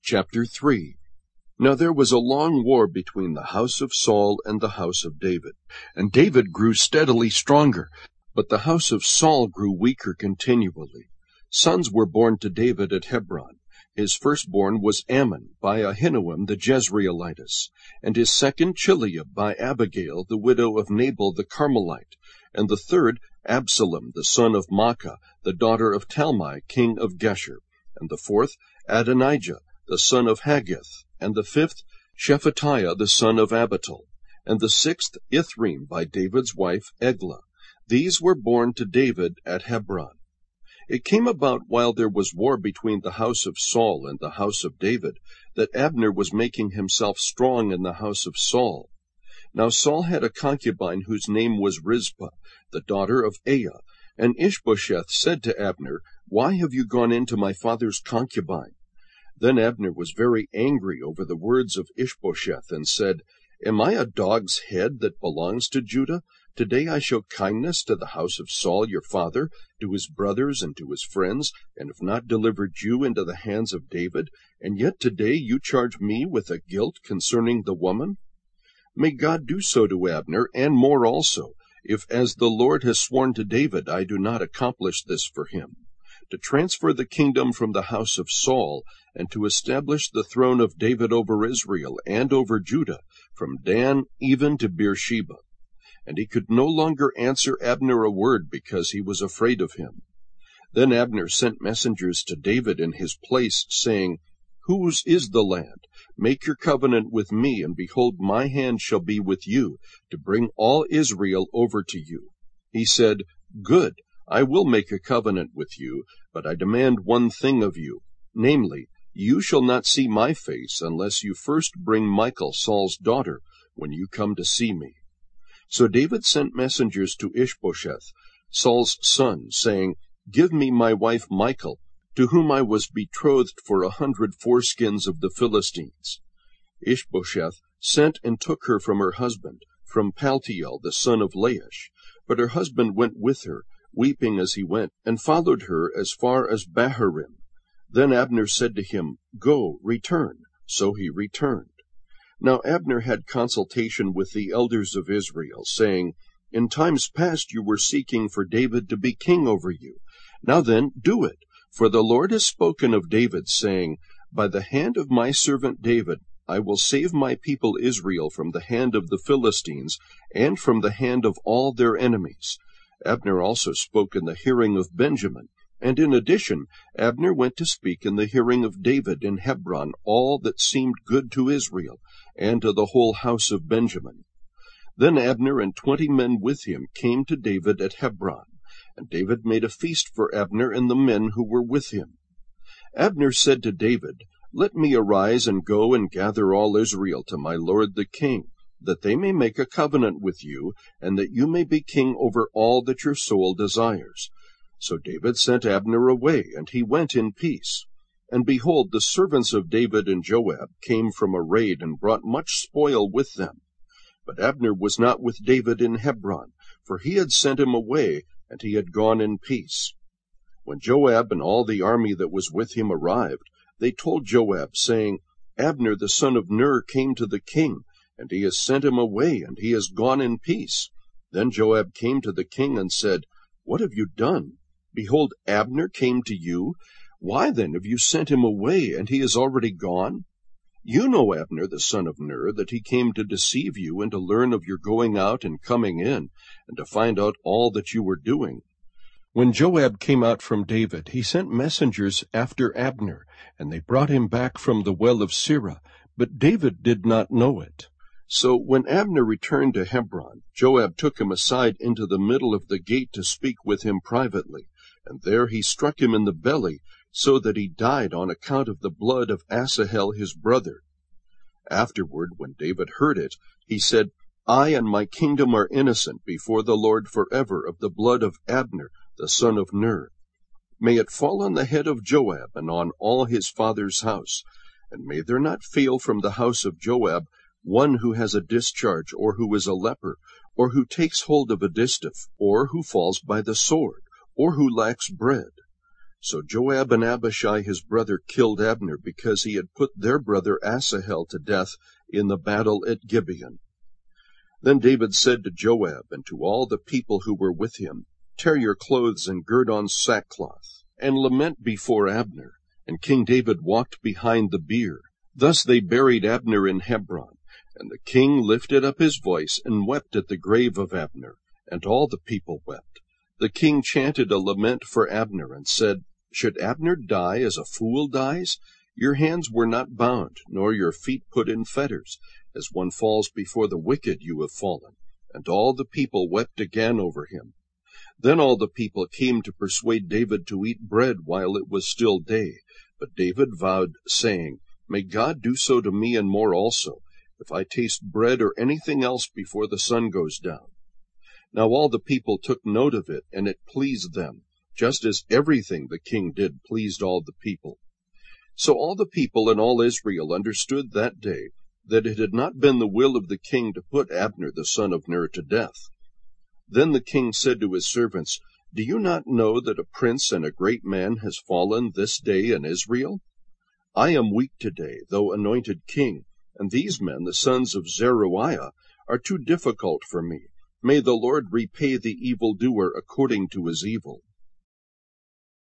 Chapter 3. Now there was a long war between the house of Saul and the house of David. And David grew steadily stronger, but the house of Saul grew weaker continually. Sons were born to David at Hebron. His firstborn was Ammon by Ahinoam the Jezreelitess, and his second Chileab by Abigail the widow of Nabal the Carmelite, and the third Absalom the son of Maacah, the daughter of Talmai king of Geshur, and the fourth Adonijah the son of Haggith, and the fifth Shephatiah the son of Abital, and the sixth Ithream by David's wife Eglah. These were born to David at Hebron. It came about while there was war between the house of Saul and the house of David, that Abner was making himself strong in the house of Saul. Now Saul had a concubine whose name was Rizpah, the daughter of Aiah, and Ishbosheth said to Abner, "Why have you gone into my father's concubine?" Then Abner was very angry over the words of Ishbosheth, and said, "Am I a dog's head that belongs to Judah? Today I show kindness to the house of Saul your father, to his brothers and to his friends, and have not delivered you into the hands of David, and yet today you charge me with a guilt concerning the woman? May God do so to Abner, and more also, if as the Lord has sworn to David I do not accomplish this for him, to transfer the kingdom from the house of Saul, and to establish the throne of David over Israel and over Judah, from Dan even to Beersheba." And he could no longer answer Abner a word, because he was afraid of him. Then Abner sent messengers to David in his place, saying, "Whose is the land? Make your covenant with me, and behold, my hand shall be with you, to bring all Israel over to you." He said, "Good, I will make a covenant with you, but I demand one thing of you, namely, you shall not see my face unless you first bring Michal, Saul's daughter, when you come to see me." So David sent messengers to Ishbosheth, Saul's son, saying, "Give me my wife Michal, to whom I was betrothed for 100 foreskins of the Philistines." Ishbosheth sent and took her from her husband, from Paltiel the son of Laish. But her husband went with her, weeping as he went, and followed her as far as Bahurim. Then Abner said to him, "Go, return." So he returned. Now Abner had consultation with the elders of Israel, saying, "In times past you were seeking for David to be king over you. Now then, do it, for the Lord has spoken of David, saying, 'By the hand of my servant David I will save my people Israel from the hand of the Philistines, and from the hand of all their enemies.'" Abner also spoke in the hearing of Benjamin, and in addition Abner went to speak in the hearing of David in Hebron all that seemed good to Israel, and to the whole house of Benjamin. Then Abner and 20 men with him came to David at Hebron, and David made a feast for Abner and the men who were with him. Abner said to David, "Let me arise and go and gather all Israel to my lord the king, that they may make a covenant with you, and that you may be king over all that your soul desires." So David sent Abner away, and he went in peace. And behold, the servants of David and Joab came from a raid, and brought much spoil with them. But Abner was not with David in Hebron, for he had sent him away, and he had gone in peace. When Joab and all the army that was with him arrived, they told Joab, saying, "Abner the son of Ner came to the king, and he has sent him away, and he has gone in peace." Then Joab came to the king and said, "What have you done? Behold, Abner came to you. Why then have you sent him away, and he is already gone? You know Abner the son of Ner, that he came to deceive you, and to learn of your going out and coming in, and to find out all that you were doing." When Joab came out from David, he sent messengers after Abner, and they brought him back from the well of Sirah, but David did not know it. So when Abner returned to Hebron, Joab took him aside into the middle of the gate to speak with him privately, and there he struck him in the belly, so that he died on account of the blood of Asahel his brother. Afterward, when David heard it, he said, "I and my kingdom are innocent before the Lord forever of the blood of Abner, the son of Ner. May it fall on the head of Joab and on all his father's house, and may there not fail from the house of Joab one who has a discharge, or who is a leper, or who takes hold of a distaff, or who falls by the sword, or who lacks bread." So Joab and Abishai his brother killed Abner, because he had put their brother Asahel to death in the battle at Gibeon. Then David said to Joab and to all the people who were with him, Tear your clothes and gird on sackcloth, and lament before Abner. And King David walked behind the bier. Thus they buried Abner in Hebron. And the king lifted up his voice and wept at the grave of Abner, and all the people wept. The king chanted a lament for Abner, and said, Should Abner die as a fool dies? Your hands were not bound, nor your feet put in fetters. As one falls before the wicked, you have fallen. And all the people wept again over him. Then all the people came to persuade David to eat bread while it was still day. But David vowed, saying, May God do so to me and more also, if I taste bread or anything else before the sun goes down. Now all the people took note of it, and it pleased them, just as everything the king did pleased all the people. So all the people and all Israel understood that day that it had not been the will of the king to put Abner the son of Ner to death. Then the king said to his servants, Do you not know that a prince and a great man has fallen this day in Israel? I am weak today, though anointed king, and these men, the sons of Zeruiah, are too difficult for me. May the Lord repay the evildoer according to his evil.